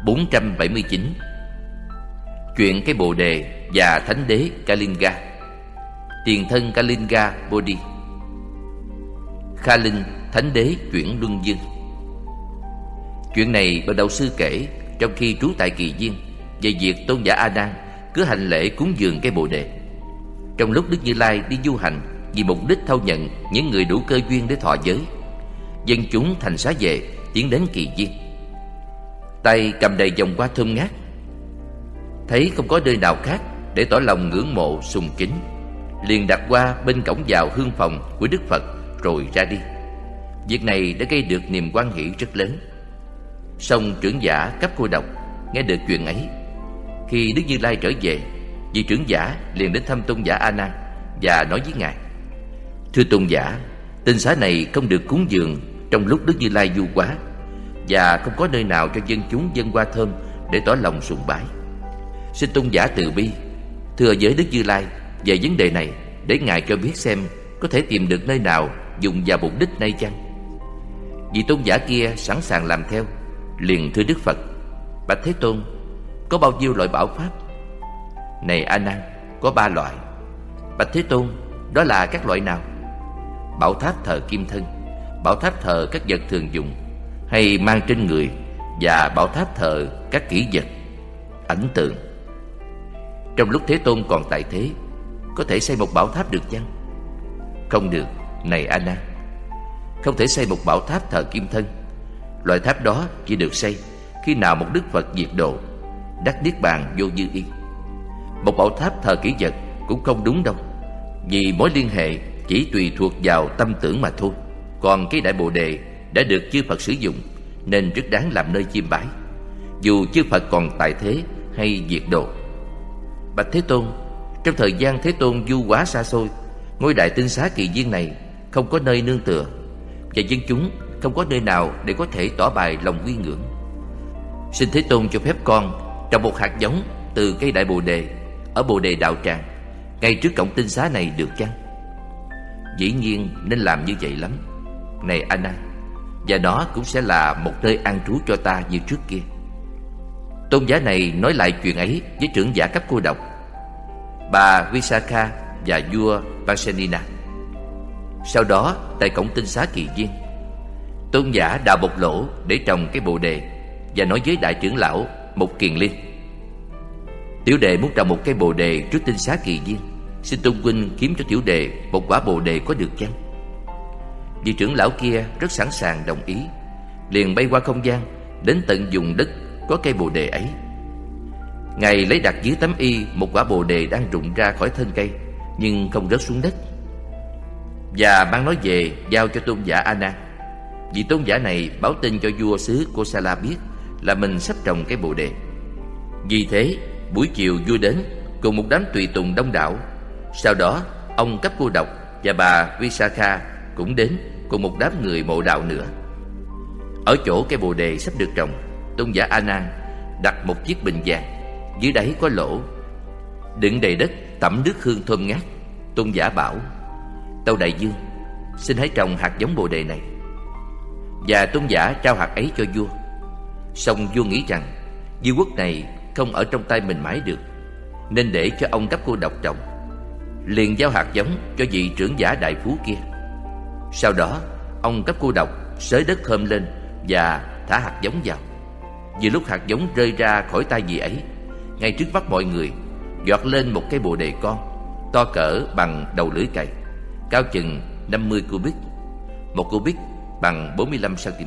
479. Chuyện cái bồ đề và thánh đế Kalinga. Tiền thân Kalinga Bodhi. Kha Linh, thánh đế chuyển luân dương. Chuyện này bậc đạo sư kể trong khi trú tại Kỳ Viên về việc tôn giả A Nan cứ hành lễ cúng dường cây bồ đề. Trong lúc Đức Như Lai đi du hành vì mục đích thâu nhận những người đủ cơ duyên để thọ giới, dân chúng thành xá vệ tiến đến Kỳ Viên, tay cầm đầy vòng hoa thơm ngát. Thấy không có nơi nào khác để tỏ lòng ngưỡng mộ sùng kính, liền đặt hoa bên cổng vào hương phòng của Đức Phật rồi ra đi. Việc này đã gây được niềm hoan hỷ rất lớn. Song trưởng giả Cấp Cô Độc nghe được chuyện ấy. Khi Đức Như Lai trở về, vị trưởng giả liền đến thăm tôn giả A Nan và nói với ngài: Thưa tôn giả, tinh xá này không được cúng dường trong lúc Đức Như Lai du hóa, và không có nơi nào cho dân chúng dâng hoa thơm để tỏ lòng sùng bái. Xin tôn giả từ bi thưa với Đức Như Lai về vấn đề này, để ngài cho biết xem có thể tìm được nơi nào dùng vào mục đích này chăng. Vị tôn giả kia sẵn sàng làm theo, liền thưa Đức Phật: Bạch Thế Tôn, có bao nhiêu loại bảo pháp? Này A Nan, có 3 loại. Bạch Thế Tôn, đó là các loại nào? Bảo tháp thờ kim thân, bảo tháp thờ các vật thường dùng hay mang trên người, và bảo tháp thờ các kỷ vật, ảnh tượng. Trong lúc Thế Tôn còn tại thế, có thể xây một bảo tháp được chăng? Không được, này A Nan. Không thể xây một bảo tháp thờ kim thân. Loại tháp đó chỉ được xây khi nào một Đức Phật diệt độ, đắc niết bàn vô dư y. Một bảo tháp thờ kỷ vật cũng không đúng đâu, vì mối liên hệ chỉ tùy thuộc vào tâm tưởng mà thôi. Còn cái đại bồ đề đã được chư Phật sử dụng, nên rất đáng làm nơi chiêm bái, dù chư Phật còn tại thế hay diệt độ. Bạch Thế Tôn, trong thời gian Thế Tôn du hóa xa xôi, ngôi đại tinh xá Kỳ Viên này không có nơi nương tựa, và dân chúng không có nơi nào để có thể tỏ bày lòng quy ngưỡng. Xin Thế Tôn cho phép con trồng một hạt giống từ cây đại bồ đề ở bồ đề đạo tràng ngay trước cổng tinh xá này được chăng? Dĩ nhiên nên làm như vậy lắm, này A Nan, và nó cũng sẽ là một nơi an trú cho ta như trước kia. Tôn giả này nói lại chuyện ấy với trưởng giả Cấp Cô Độc, bà Visakha và vua Pasenina. Sau đó tại cổng tinh xá Kỳ Viên, tôn giả đào một lỗ để trồng cái bồ đề và nói với đại trưởng lão Mục Kiền Liên: Tiểu đệ muốn trồng một cây bồ đề trước tinh xá Kỳ Viên, xin tôn huynh kiếm cho tiểu đệ một quả bồ đề có được chăng? Vị trưởng lão kia rất sẵn sàng đồng ý, liền bay qua không gian đến tận vùng đất có cây bồ đề ấy. Ngài lấy đặt dưới tấm y một quả bồ đề đang rụng ra khỏi thân cây nhưng không rớt xuống đất, và mang nó về giao cho tôn giả A Nan. Vị tôn giả này báo tin cho vua xứ Kosala biết là mình sắp trồng cây bồ đề. Vì thế buổi chiều vua đến cùng một đám tùy tùng đông đảo. Sau đó ông Cấp Cô Độc và bà Visakha cũng đến cùng một đám người mộ đạo nữa. Ở chỗ cây bồ đề sắp được trồng, tôn giả A Nan đặt một chiếc bình vàng, dưới đáy có lỗ, đựng đầy đất tẩm nước hương thơm ngát. Tôn giả bảo: Tâu đại vương, xin hãy trồng hạt giống bồ đề này. Và tôn giả trao hạt ấy cho vua. Song vua nghĩ rằng vương quốc này không ở trong tay mình mãi được, nên để cho ông Cấp Cô Độc trồng, liền giao hạt giống cho vị trưởng giả đại phú kia. Sau đó ông Cấp Cô Độc xới đất thơm lên và thả hạt giống vào. Vừa lúc hạt giống rơi ra khỏi tay vị ấy, ngay trước mắt mọi người giọt lên một cây bồ đề con, to cỡ bằng đầu lưỡi cày, cao chừng 50 cubic. Một cubic bằng 45 cm.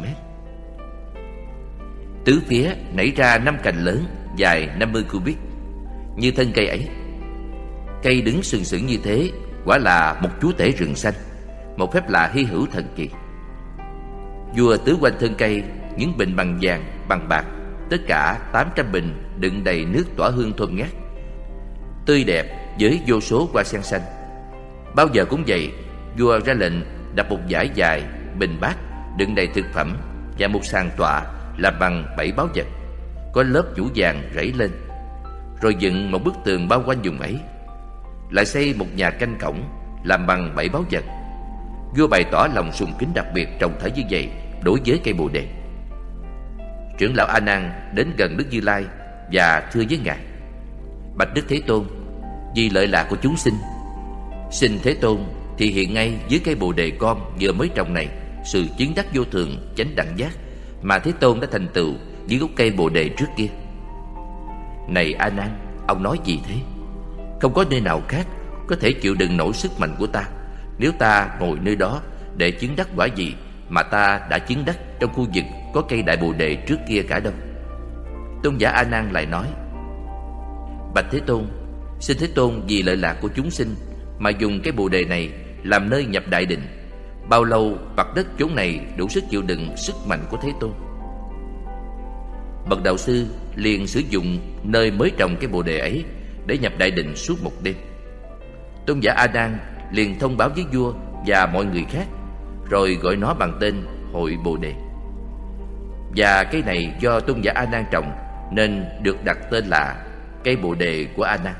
Tứ phía nảy ra 5 cành lớn dài 50 cubic như thân cây ấy. Cây đứng sừng sững như thế quả là một chúa tể rừng xanh, một phép lạ hy hữu thần kỳ. Vua tứ quanh thân cây những bình bằng vàng, bằng bạc, tất cả 800 bình đựng đầy nước tỏa hương thơm ngát, tươi đẹp với vô số hoa sen xanh. Bao giờ cũng vậy, vua ra lệnh đặt một dải dài bình bát đựng đầy thực phẩm và một sàn tọa làm bằng 7 báu vật, có lớp nhũ vàng rẫy lên, rồi dựng một bức tường bao quanh vùng ấy. Lại xây một nhà canh cổng làm bằng 7 báu vật. Vua bày tỏ lòng sùng kính đặc biệt trọng thể như vậy đối với cây bồ đề. Trưởng lão A Nan đến gần Đức Như Lai và thưa với ngài: Bạch Đức Thế Tôn, vì lợi lạc của chúng sinh, xin Thế Tôn thì hiện ngay dưới cây bồ đề con vừa mới trồng này sự chứng đắc vô thường chánh đẳng giác mà Thế Tôn đã thành tựu dưới gốc cây bồ đề trước kia. Này A Nan, ông nói gì thế? Không có nơi nào khác có thể chịu đựng nổi sức mạnh của ta nếu ta ngồi nơi đó để chứng đắc quả gì mà ta đã chứng đắc trong khu vực có cây đại bồ đề trước kia cả đâu. Tôn giả A Nan lại nói: Bạch Thế Tôn, xin Thế Tôn vì lợi lạc của chúng sinh mà dùng cái bồ đề này làm nơi nhập đại định. Bao lâu mặt đất chốn này đủ sức chịu đựng sức mạnh của Thế Tôn? Bậc đạo sư liền sử dụng nơi mới trồng cái bồ đề ấy để nhập đại định suốt một đêm. Tôn giả A Nan liền thông báo với vua và mọi người khác, rồi gọi nó bằng tên hội bồ đề. Và cây này do tôn giả A Nan trồng nên được đặt tên là cây bồ đề của A Nan.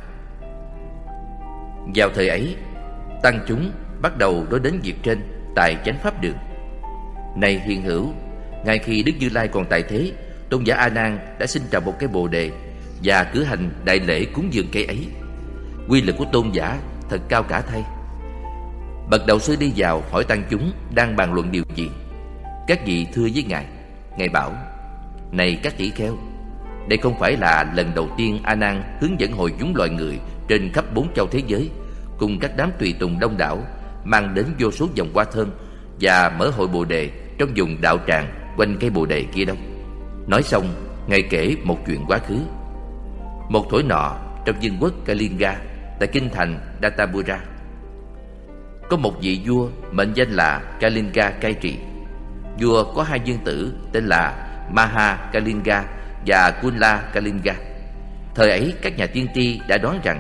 Vào thời ấy, tăng chúng bắt đầu nói đến việc trên tại chánh pháp đường. Này hiền hữu, ngay khi Đức Như Lai còn tại thế, tôn giả A Nan đã sinh trồng một cây bồ đề và cử hành đại lễ cúng dường cây ấy. Quy lực của tôn giả thật cao cả thay. Bậc đạo sư đi vào hỏi tăng chúng đang bàn luận điều gì. Các vị thưa với ngài. Ngài bảo: Này các tỷ kheo, đây không phải là lần đầu tiên A Nan hướng dẫn hội chúng loài người trên khắp 4 châu thế giới cùng các đám tùy tùng đông đảo mang đến vô số vòng hoa thơm và mở hội bồ đề trong vùng đạo tràng quanh cây bồ đề kia đâu. Nói xong, ngài kể một chuyện quá khứ. Một thổi nọ trong vương quốc Kalinga tại kinh thành Databura, có một vị vua mệnh danh là Kalinga cai trị. Vua có 2 vương tử tên là Maha Kalinga và Kunla Kalinga. Thời ấy các nhà tiên tri đã đoán rằng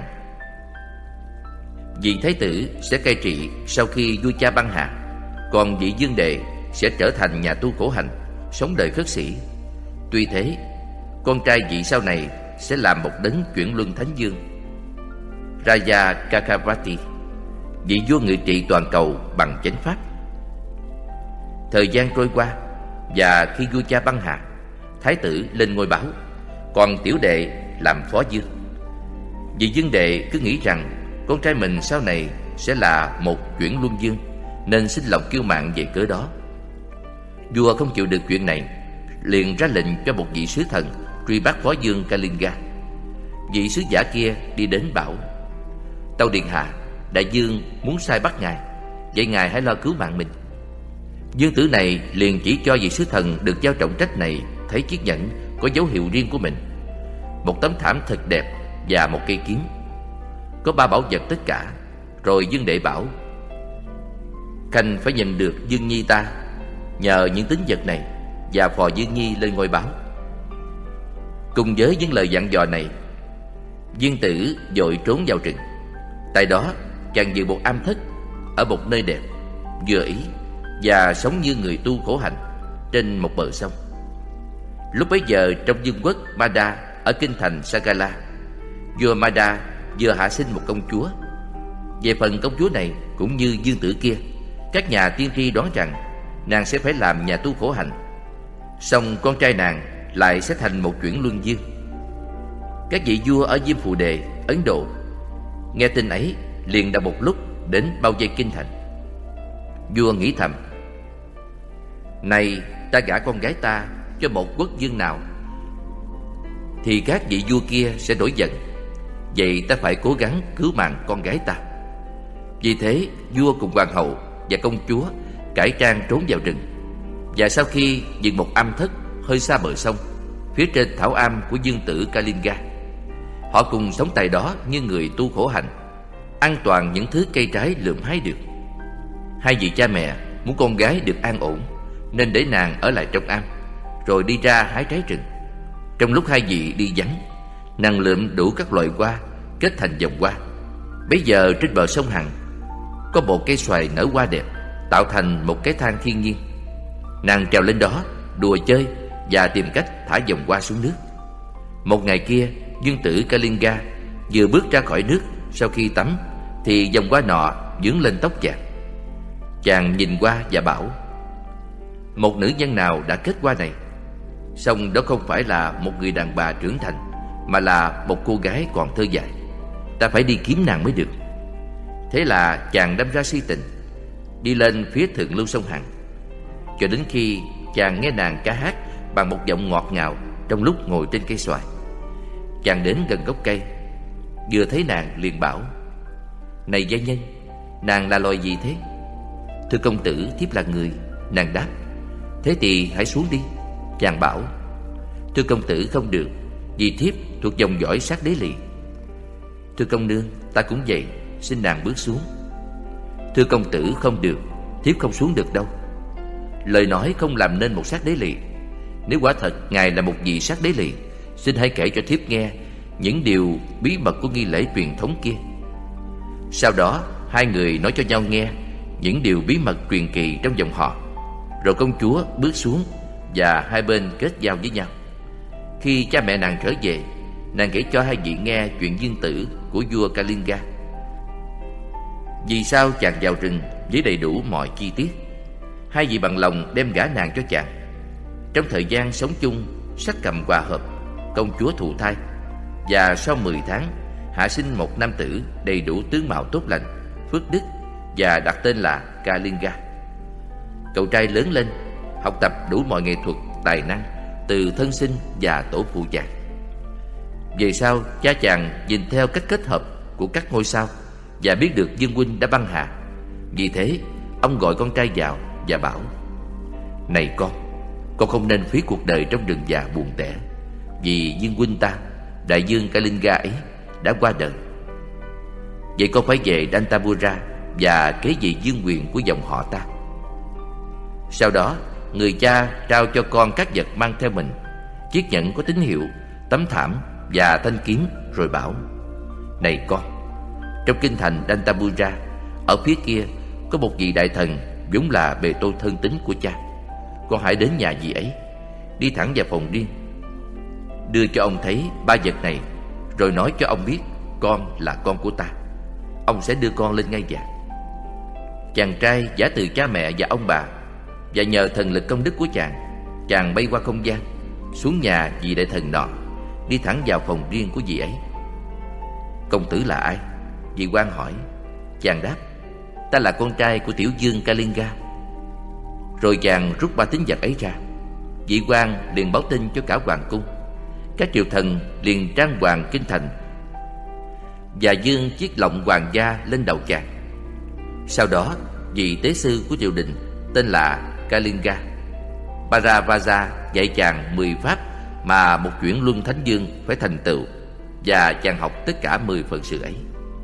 vị thái tử sẽ cai trị sau khi vua cha băng hà, còn vị vương đệ sẽ trở thành nhà tu khổ hạnh, sống đời khất sĩ. Tuy thế, con trai vị sau này sẽ làm một đấng chuyển luân thánh vương, Raja Kakavati, vị vua ngự trị toàn cầu bằng chánh pháp. Thời gian trôi qua, và khi vua cha băng hà, thái tử lên ngôi báo, còn tiểu đệ làm phó vương. Vị vương đệ cứ nghĩ rằng con trai mình sau này sẽ là một chuyển luân vương, nên sinh lòng kiêu mạn về cớ đó. Vua không chịu được chuyện này, liền ra lệnh cho một vị sứ thần truy bắt phó vương Kalinga. Vị sứ giả kia đi đến bảo: Tâu điện hạ, đại vương muốn sai bắt ngài, vậy ngài hãy lo cứu mạng mình. Vương tử này liền chỉ cho vị sứ thần được giao trọng trách này thấy chiếc nhẫn có dấu hiệu riêng của mình, một tấm thảm thật đẹp và một cây kiếm. Có 3 bảo vật tất cả. Rồi vương đệ bảo: Khanh phải nhận được Dương Nhi ta nhờ những tín vật này và phò Dương Nhi lên ngôi báo. Cùng với những lời dặn dò này, vương tử vội trốn vào rừng. Tại đó chàng dự một am thất ở một nơi đẹp, vừa ý và sống như người tu khổ hạnh trên một bờ sông. Lúc bấy giờ trong vương quốc Mada ở kinh thành Sagala, vua Mada vừa hạ sinh một công chúa. Về phần công chúa này cũng như vương tử kia, các nhà tiên tri đoán rằng nàng sẽ phải làm nhà tu khổ hạnh, song con trai nàng lại sẽ thành một chuyển luân vương. Các vị vua ở Diêm Phù Đề, Ấn Độ nghe tin ấy liền đồng một lúc đến bao vây kinh thành. Vua nghĩ thầm: Này, ta gả con gái ta cho một quốc vương nào thì các vị vua kia sẽ nổi giận. Vậy ta phải cố gắng cứu mạng con gái ta. Vì thế vua cùng hoàng hậu và công chúa cải trang trốn vào rừng. Và sau khi dựng một am thất hơi xa bờ sông, phía trên thảo am của vương tử Kalinga, họ cùng sống tại đó như người tu khổ hạnh, ăn toàn những thứ cây trái lượm hái được. 2 vị cha mẹ muốn con gái được an ổn nên để nàng ở lại trong am, rồi đi ra hái trái rừng. Trong lúc 2 vị đi vắng, nàng lượm đủ các loại hoa kết thành vòng hoa. Bấy giờ trên bờ sông Hằng có một cây xoài nở hoa đẹp, tạo thành một cái thang thiên nhiên. Nàng trèo lên đó đùa chơi và tìm cách thả vòng hoa xuống nước. Một ngày kia, vương tử Kalinga vừa bước ra khỏi nước sau khi tắm thì vòng hoa nọ vướng lên tóc chàng. Chàng nhìn qua và bảo: Một nữ nhân nào đã kết hoa này? Song đó không phải là một người đàn bà trưởng thành, mà là một cô gái còn thơ dại. Ta phải đi kiếm nàng mới được. Thế là chàng đâm ra si tình, đi lên phía thượng lưu sông Hằng, cho đến khi chàng nghe nàng ca hát bằng một giọng ngọt ngào trong lúc ngồi trên cây xoài. Chàng đến gần gốc cây, vừa thấy nàng liền bảo: "Này gia nhân, nàng là loài gì thế?" "Thưa công tử, thiếp là người." Nàng đáp. "Thế thì hãy xuống đi." Chàng bảo. "Thưa công tử, không được, vì thiếp thuộc dòng dõi sát đế lỵ." "Thưa công nương, ta cũng vậy, xin nàng bước xuống." "Thưa công tử, không được, thiếp không xuống được đâu." Lời nói không làm nên một sát đế lỵ. Nếu quả thật ngài là một vị sát đế lỵ, xin hãy kể cho thiếp nghe những điều bí mật của nghi lễ truyền thống kia. Sau đó hai người nói cho nhau nghe những điều bí mật truyền kỳ trong dòng họ. Rồi công chúa bước xuống và hai bên kết giao với nhau. Khi cha mẹ nàng trở về, nàng kể cho hai vị nghe chuyện viên tử của vua Kalinga. Vì sao chàng vào rừng với đầy đủ mọi chi tiết. Hai vị bằng lòng đem gả nàng cho chàng. Trong thời gian sống chung, sắc cầm hòa hợp, công chúa thụ thai, và sau 10 tháng hạ sinh một nam tử đầy đủ tướng mạo tốt lành, phước đức, và đặt tên là Kalinga. Cậu trai lớn lên, học tập đủ mọi nghệ thuật, tài năng, từ thân sinh và tổ phụ chàng. Về sau, cha chàng nhìn theo cách kết hợp của các ngôi sao và biết được Dương huynh đã băng hà. Vì thế, ông gọi con trai vào và bảo: "Này con không nên phí cuộc đời trong rừng già buồn tẻ, vì Dương huynh ta, đại dương Kalinga ấy, đã qua đời. Vậy con phải về Dantabura và kế vị vương quyền của dòng họ ta." Sau đó, người cha trao cho con các vật mang theo mình: chiếc nhẫn có tín hiệu, tấm thảm và thanh kiếm, rồi bảo: "Này con, trong kinh thành Dantabura, ở phía kia có một vị đại thần vốn là bề tôi thân tín của cha. Con hãy đến nhà vị ấy, đi thẳng vào phòng riêng, đưa cho ông thấy 3 vật này, rồi nói cho ông biết con là con của ta. Ông sẽ đưa con lên ngai vàng." Chàng trai giả từ cha mẹ và ông bà, và nhờ thần lực công đức của chàng bay qua không gian, xuống nhà vị đại thần nọ, đi thẳng vào phòng riêng của vị ấy. "Công tử là ai?" Vị quan hỏi. Chàng đáp: "Ta là con trai của tiểu vương Kalinga." Rồi chàng rút 3 tín vật ấy ra. Vị quan liền báo tin cho cả hoàng cung. Các triều thần liền trang hoàng kinh thành và dương chiếc lọng hoàng gia lên đầu chàng. Sau đó, vị tế sư của triều đình tên là Kalinga Paravaja dạy chàng 10 pháp mà một chuyển luân thánh dương phải thành tựu, và chàng học tất cả 10 phận sự ấy.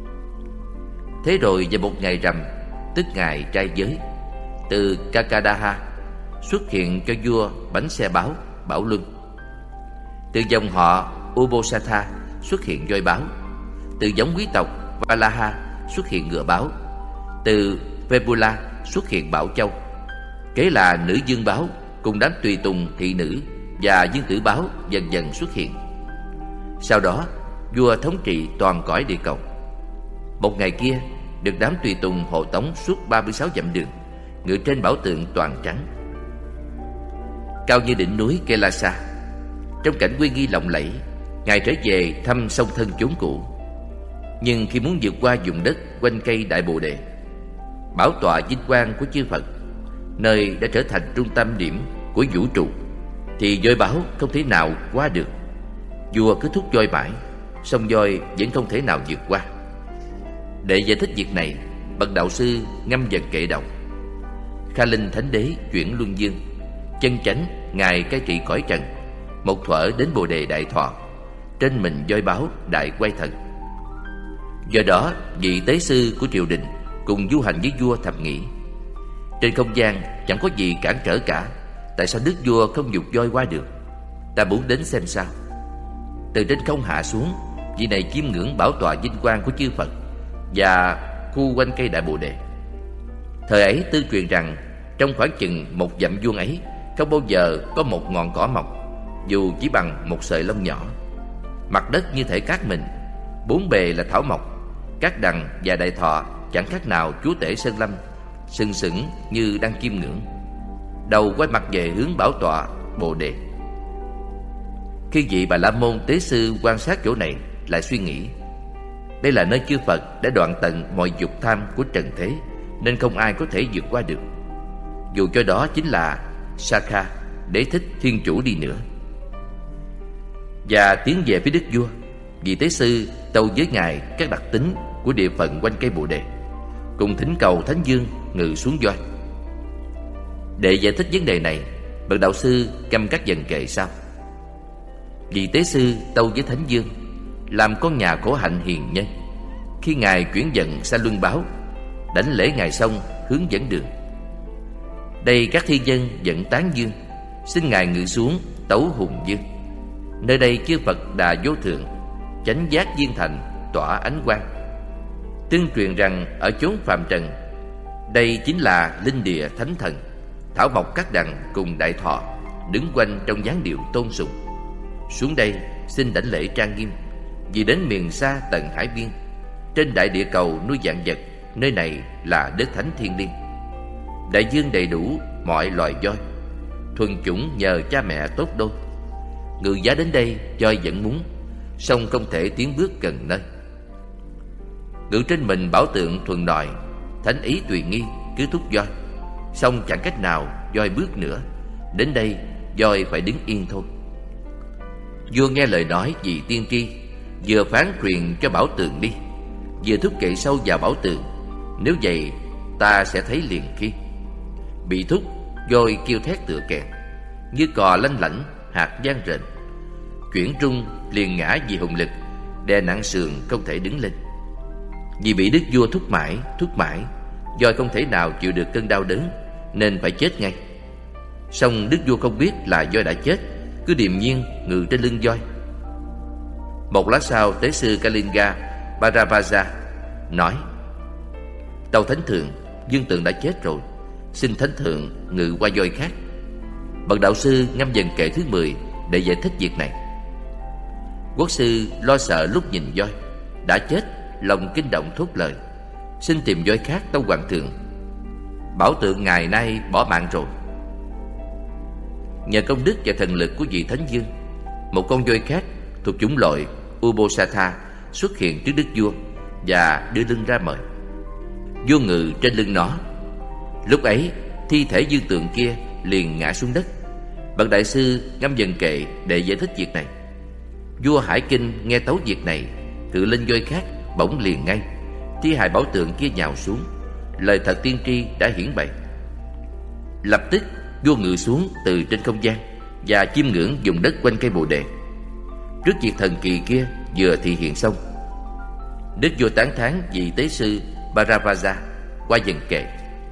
Thế rồi vào một ngày rằm, tức ngày trai giới, từ Kakadaha xuất hiện cho vua bánh xe báo, Bảo Luân. Từ dòng họ Ubosatha xuất hiện voi báo. Từ giống quý tộc Valaha xuất hiện ngựa báo. Từ Vebula xuất hiện Bảo Châu. Kế là nữ dương báo cùng đám tùy tùng thị nữ và dương tử báo dần dần xuất hiện. Sau đó, vua thống trị toàn cõi địa cầu. Một ngày kia, được đám tùy tùng hộ tống suốt 36 dặm đường, ngự trên bảo tượng toàn trắng, cao như đỉnh núi Kailasa. Trong cảnh uy nghi lộng lẫy, ngài trở về thăm song thân chốn cũ. Nhưng khi muốn vượt qua vùng đất quanh cây Đại Bồ Đề, bảo tọa vinh quang của chư Phật, nơi đã trở thành trung tâm điểm của vũ trụ, thì voi báo không thể nào qua được. Vua cứ thúc voi mãi, song voi vẫn không thể nào vượt qua. Để giải thích việc này, bậc đạo sư ngâm dần kệ đầu: Kha Linh Thánh Đế chuyển luân dương, chân chánh ngài cai trị cõi trần, một thuở đến Bồ Đề đại thọ, trên mình voi báo đại quay thần. Do đó, vị tế sư của triều đình cùng du hành với vua thầm nghĩ: trên không gian chẳng có gì cản trở cả, tại sao đức vua không dục voi qua được? Ta muốn đến xem sao. Từ trên không hạ xuống, vị này chiêm ngưỡng bảo tọa vinh quang của chư Phật và khu quanh cây Đại Bồ Đề. Thời ấy tương truyền rằng trong khoảng chừng 1 dặm vuông ấy không bao giờ có một ngọn cỏ mọc, dù chỉ bằng một sợi lông nhỏ. Mặt đất như thể cát mình, 4 bề là thảo mộc. Các đằng và đại thọ chẳng khác nào chúa tể sơn lâm, sừng sững như đang chiêm ngưỡng, đầu quay mặt về hướng bảo tọa Bồ Đề. Khi vị Bà La Môn tế sư quan sát chỗ này, lại suy nghĩ, đây là nơi chư Phật đã đoạn tận mọi dục tham của trần thế, nên không ai có thể vượt qua được, dù cho đó chính là Sakha, Đế Thích Thiên Chủ đi nữa. Và tiến về phía Đức Vua, vị tế sư tâu với ngài các đặc tính của địa phận quanh cây Bồ Đề, cùng thỉnh cầu Thánh Dương ngự xuống voi. Để giải thích vấn đề này, bậc đạo sư căm các dần kệ sau. Vị tế sư tâu với Thánh Dương, làm con nhà khổ hạnh hiền nhân, khi ngài chuyển dần xa luân báo, đảnh lễ ngài xong hướng dẫn đường. Đây các thi dân dẫn tán dương, xin ngài ngự xuống tấu hùng dương. Nơi đây chư Phật Đà Vô Thượng, chánh giác viên thành, tỏa ánh quang. Tương truyền rằng ở chốn phàm trần, đây chính là linh địa thánh thần, thảo mộc các đằng cùng đại thọ đứng quanh trong dáng điệu tôn sùng. Xuống đây xin đảnh lễ trang nghiêm, vì đến miền xa tận hải biên, trên đại địa cầu nuôi vạn vật, nơi này là đất thánh thiên liêng. Đại dương đầy đủ mọi loài voi, thuần chủng nhờ cha mẹ tốt đôi. Ngự giá đến đây voi vẫn muốn, song không thể tiến bước gần nơi. Ngự trên mình bảo tượng thuần nòi, thánh ý tùy nghi cứ thúc voi, song chẳng cách nào voi bước nữa. Đến đây voi phải đứng yên thôi. Vua nghe lời nói vì tiên tri, vừa phán truyền cho bảo tượng đi, vừa thúc kệ sâu vào bảo tượng. Nếu vậy ta sẽ thấy liền khi. Bị thúc, voi kêu thét tựa kèn, như cò lanh lảnh hạt vang rền. Chuyển trung liền ngã vì hùng lực, đè nặng sườn không thể đứng lên. Vì bị đức vua thúc mãi, voi không thể nào chịu được cơn đau đớn, nên phải chết ngay. Song đức vua không biết là voi đã chết, cứ điềm nhiên ngự trên lưng voi. Một lát sau, tế sư Kalinga Bharavaja nói, tâu Thánh Thượng, Dương Tượng đã chết rồi, xin Thánh Thượng ngự qua voi khác. Bậc đạo sư ngâm dần kệ thứ 10 để giải thích việc này. Quốc sư lo sợ lúc nhìn voi đã chết, lòng kinh động thốt lời, xin tìm voi khác tâu Hoàng Thượng. Bảo tượng ngày nay bỏ mạng rồi. Nhờ công đức và thần lực của vị Thánh Dương, một con voi khác thuộc chủng loại Ubosatha xuất hiện trước đức vua và đưa lưng ra mời. Vua ngự trên lưng nó. Lúc ấy thi thể Dương Tượng kia liền ngã xuống đất. Bậc đại sư ngâm dần kệ để giải thích việc này. Vua Hải Kinh nghe tấu việc này, cự lên voi khác bỗng liền ngay, thi hài bảo tượng kia nhào xuống. Lời thật tiên tri đã hiển bày. Lập tức vua ngự xuống từ trên không gian và chiêm ngưỡng vùng đất quanh cây Bồ Đề. Trước việc thần kỳ kia vừa thị hiện xong, đức vua tán thán vị tế sư Bharavaja qua dần kệ.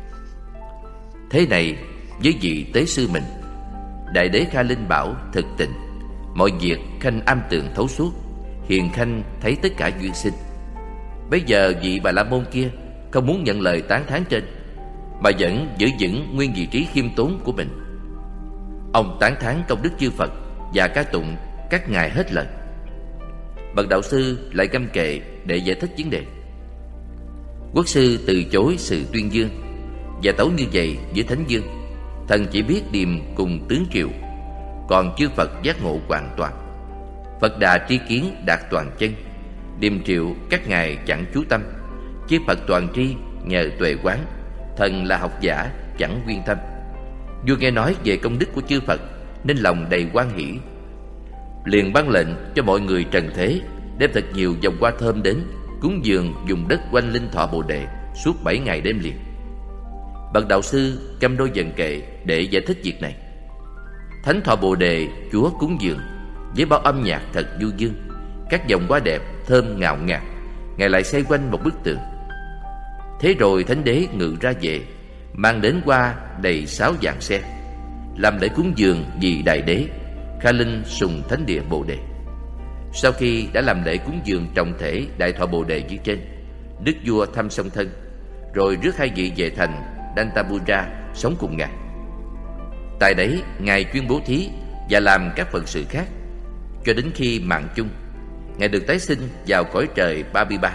Thế này với vị tế sư mình, đại đế Kha Linh bảo thực tình, mọi việc khanh am tường thấu suốt, hiền khanh thấy tất cả duyên sinh. Bây giờ vị Bà La Môn kia không muốn nhận lời tán thán trên, mà vẫn giữ vững nguyên vị trí khiêm tốn của mình. Ông tán thán công đức chư Phật và ca tụng các ngài hết lời. Bậc đạo sư lại ngâm kệ để giải thích vấn đề. Quốc sư từ chối sự tuyên dương và tấu như vậy với Thánh Dương. Thần chỉ biết điềm cùng tướng triệu, còn chư Phật giác ngộ hoàn toàn. Phật Đà tri kiến đạt toàn chân, điềm triệu các ngài chẳng chú tâm. Chư Phật toàn tri nhờ tuệ quán, thần là học giả chẳng nguyên tâm. Vua nghe nói về công đức của chư Phật nên lòng đầy hoan hỷ, liền ban lệnh cho mọi người trần thế đem thật nhiều vòng hoa thơm đến cúng dường dùng đất quanh linh thọ Bồ Đề suốt 7 ngày đêm liền. Bậc đạo sư câm đôi dần kệ để giải thích việc này. Thánh thọ Bồ Đề Chúa cúng dường với bao âm nhạc thật du dương, các vòng hoa đẹp thơm ngào ngạt, ngài lại xoay quanh một bức tường. Thế rồi Thánh Đế ngự ra về, mang đến hoa đầy 6 vạn xe, làm lễ cúng dường vì đại đế Kha Linh sùng thánh địa Bồ Đề. Sau khi đã làm lễ cúng dường trọng thể đại thọ Bồ Đề như trên, đức vua thăm song thân, rồi rước hai vị về thành Dantabura sống cùng ngài. Tại đấy ngài chuyên bố thí và làm các phận sự khác, cho đến khi mạng chung, ngài được tái sinh vào cõi trời Ba-bi-ba.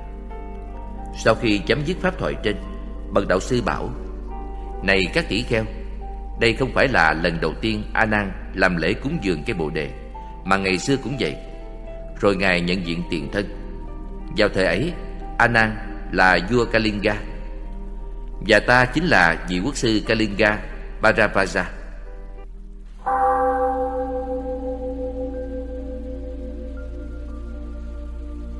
Sau khi chấm dứt pháp thoại trên, bậc đạo sư bảo: này các tỷ kheo, đây không phải là lần đầu tiên A Nan làm lễ cúng dường cây Bồ Đề, mà ngày xưa cũng vậy. Rồi Ngài nhận diện tiền thân. Vào thời ấy, A Nan là vua Kalinga, và ta chính là vị quốc sư Kalinga Bharavaja.